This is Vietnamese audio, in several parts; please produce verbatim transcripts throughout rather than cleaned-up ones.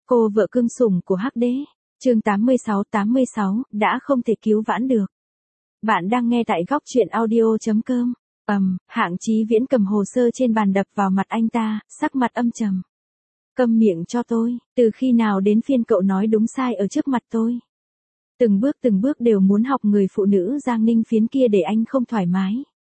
Cô vợ cưng sủng của Hắc Đế. Chương tám mươi sáu tám mươi sáu, đã không thể cứu vãn được. Bạn đang nghe tại góc truyện audio chấm com. Ầm, Hạng Chí Viễn cầm hồ sơ trên bàn đập vào mặt anh ta, sắc mặt âm trầm. Câm miệng cho tôi, từ khi nào đến phiên cậu nói đúng sai ở trước mặt tôi? Từng bước từng bước đều muốn học người phụ nữ Giang Ninh Phiến kia để anh không thoải mái.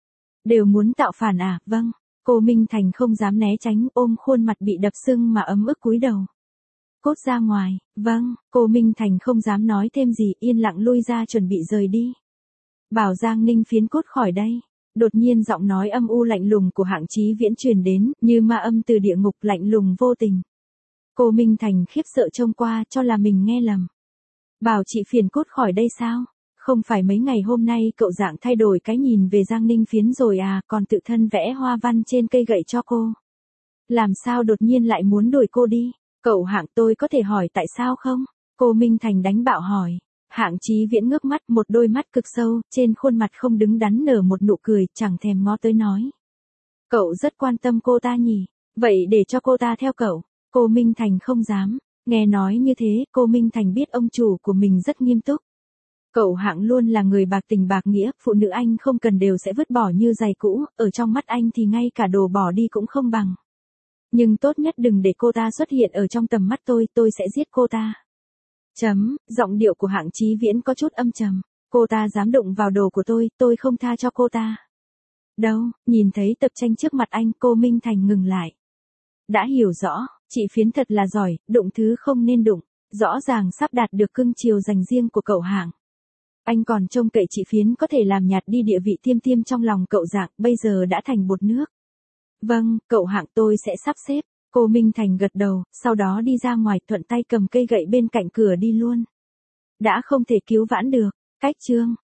Đều muốn tạo phản à? Vâng. Cô Minh Thành không dám né tránh, ôm khuôn mặt bị đập sưng mà ấm ức cúi đầu. Cốt ra ngoài. Vâng. Cô Minh Thành không dám nói thêm gì, yên lặng lui ra chuẩn bị rời đi. Bảo Giang Ninh Phiến cốt khỏi đây. Đột nhiên giọng nói âm u lạnh lùng của Hạng Chí Viễn truyền đến, như ma âm từ địa ngục, lạnh lùng vô tình. Cô Minh Thành khiếp sợ trông qua, cho là mình nghe lầm. Bảo chị Phiền cốt khỏi đây sao? Không phải mấy ngày hôm nay cậu dạng thay đổi cái nhìn về Giang Ninh Phiến rồi à, còn tự thân vẽ hoa văn trên cây gậy cho cô. Làm sao đột nhiên lại muốn đuổi cô đi? Cậu Hạng, tôi có thể hỏi tại sao không? Cô Minh Thành đánh bạo hỏi. Hạng Chí Viễn ngước mắt, một đôi mắt cực sâu, trên khuôn mặt không đứng đắn nở một nụ cười, chẳng thèm ngó tới nói. Cậu rất quan tâm cô ta nhỉ? Vậy để cho cô ta theo cậu. Cô Minh Thành không dám. Nghe nói như thế, cô Minh Thành biết ông chủ của mình rất nghiêm túc. Cậu Hạng luôn là người bạc tình bạc nghĩa, phụ nữ anh không cần đều sẽ vứt bỏ như giày cũ, ở trong mắt anh thì ngay cả đồ bỏ đi cũng không bằng. Nhưng tốt nhất đừng để cô ta xuất hiện ở trong tầm mắt tôi, tôi sẽ giết cô ta. Chấm, giọng điệu của Hạng Chí Viễn có chút âm trầm. Cô ta dám đụng vào đồ của tôi, tôi không tha cho cô ta. Đâu, nhìn thấy tập tranh trước mặt anh, cô Minh Thành ngừng lại. Đã hiểu rõ, chị Phiến thật là giỏi, đụng thứ không nên đụng, rõ ràng sắp đạt được cưng chiều dành riêng của cậu Hạng. Anh còn trông cậy chị Phiến có thể làm nhạt đi địa vị tiêm tiêm trong lòng cậu Dạng, bây giờ đã thành bột nước. Vâng, cậu Hạng, tôi sẽ sắp xếp. Cô Minh Thành gật đầu, sau đó đi ra ngoài, thuận tay cầm cây gậy bên cạnh cửa đi luôn. Đã không thể cứu vãn được. Cách chương